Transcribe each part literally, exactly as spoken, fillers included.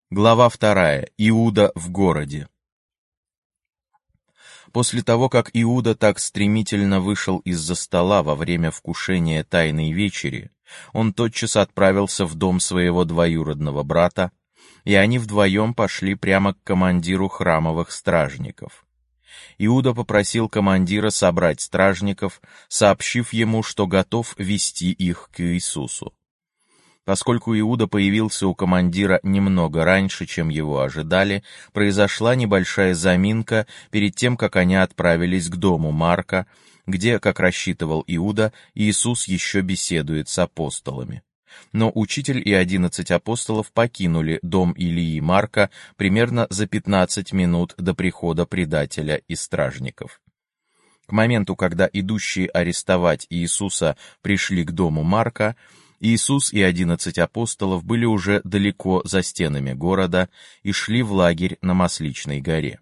Глава вторая. Иуда в городе. После того, как Иуда так стремительно вышел из-за стола во время вкушения Тайной вечери, он тотчас отправился в дом своего двоюродного брата, и они вдвоем пошли прямо к командиру храмовых стражников. Иуда попросил командира собрать стражников, сообщив ему, что готов вести их к Иисусу. Поскольку Иуда появился у командира немного раньше, чем его ожидали, произошла небольшая заминка перед тем, как они отправились к дому Марка, где, как рассчитывал Иуда, Иисус еще беседует с апостолами. Но учитель и одиннадцать апостолов покинули дом Илии Марка примерно за пятнадцать минут до прихода предателя и стражников. К моменту, когда идущие арестовать Иисуса пришли к дому Марка, Иисус и одиннадцать апостолов были уже далеко за стенами города и шли в лагерь на Масличной горе.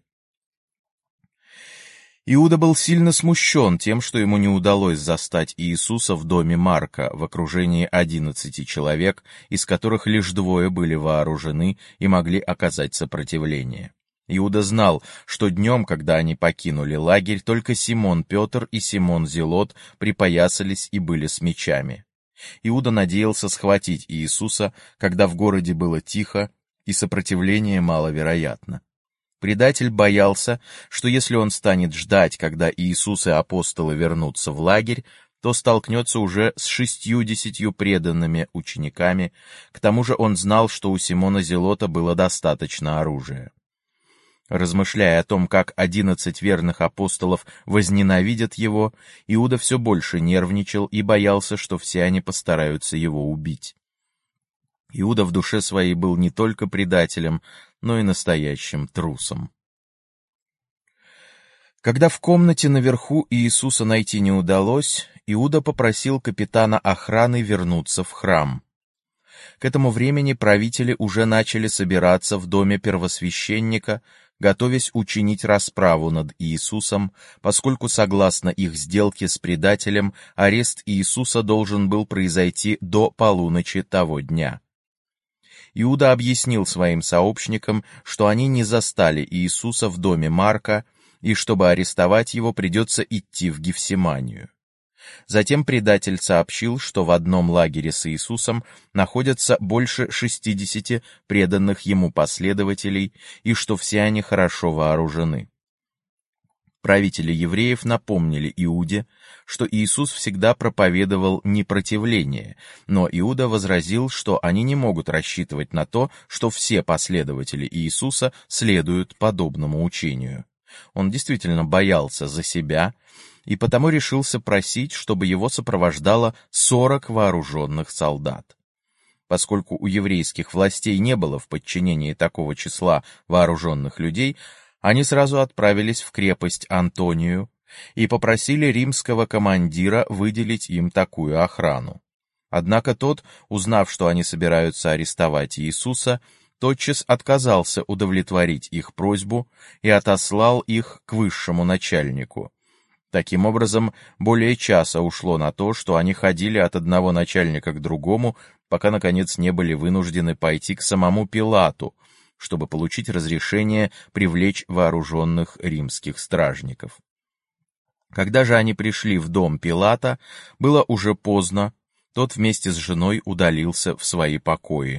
Иуда был сильно смущен тем, что ему не удалось застать Иисуса в доме Марка в окружении одиннадцати человек, из которых лишь двое были вооружены и могли оказать сопротивление. Иуда знал, что днем, когда они покинули лагерь, только Симон Петр и Симон Зелот припоясались и были с мечами. Иуда надеялся схватить Иисуса, когда в городе было тихо и сопротивление маловероятно. Предатель боялся, что если он станет ждать, когда Иисус и апостолы вернутся в лагерь, то столкнется уже с шестьюдесятью преданными учениками, к тому же он знал, что у Симона Зелота было достаточно оружия. Размышляя о том, как одиннадцать верных апостолов возненавидят его, Иуда все больше нервничал и боялся, что все они постараются его убить. Иуда в душе своей был не только предателем, но и настоящим трусом. Когда в комнате наверху Иисуса найти не удалось, Иуда попросил капитана охраны вернуться в храм. К этому времени правители уже начали собираться в доме первосвященника, готовясь учинить расправу над Иисусом, поскольку, согласно их сделке с предателем, арест Иисуса должен был произойти до полуночи того дня. Иуда объяснил своим сообщникам, что они не застали Иисуса в доме Марка, и чтобы арестовать его, придется идти в Гефсиманию. Затем предатель сообщил, что в одном лагере с Иисусом находятся больше шестидесяти преданных ему последователей и что все они хорошо вооружены. Правители евреев напомнили Иуде, что Иисус всегда проповедовал непротивление, но Иуда возразил, что они не могут рассчитывать на то, что все последователи Иисуса следуют подобному учению. Он действительно боялся за себя, и потому решился просить, чтобы его сопровождало сорок вооруженных солдат. Поскольку у еврейских властей не было в подчинении такого числа вооруженных людей, они сразу отправились в крепость Антонию и попросили римского командира выделить им такую охрану. Однако тот, узнав, что они собираются арестовать Иисуса, тотчас отказался удовлетворить их просьбу и отослал их к высшему начальнику. Таким образом, более часа ушло на то, что они ходили от одного начальника к другому, пока, наконец, не были вынуждены пойти к самому Пилату, чтобы получить разрешение привлечь вооруженных римских стражников. Когда же они пришли в дом Пилата, было уже поздно, тот вместе с женой удалился в свои покои.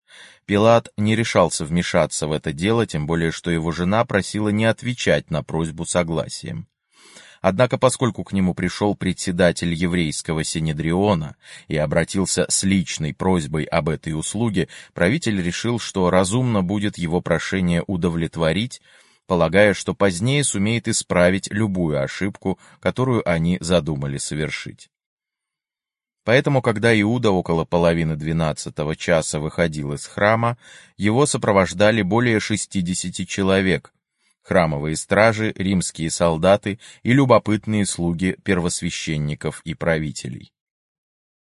Пилат не решался вмешаться в это дело, тем более что его жена просила не отвечать на просьбу согласием. Однако, поскольку к нему пришел председатель еврейского синедриона и обратился с личной просьбой об этой услуге, правитель решил, что разумно будет его прошение удовлетворить, полагая, что позднее сумеет исправить любую ошибку, которую они задумали совершить. Поэтому, когда Иуда около половины двенадцатого часа выходил из храма, его сопровождали более шестидесяти человек, храмовые стражи, римские солдаты и любопытные слуги первосвященников и правителей.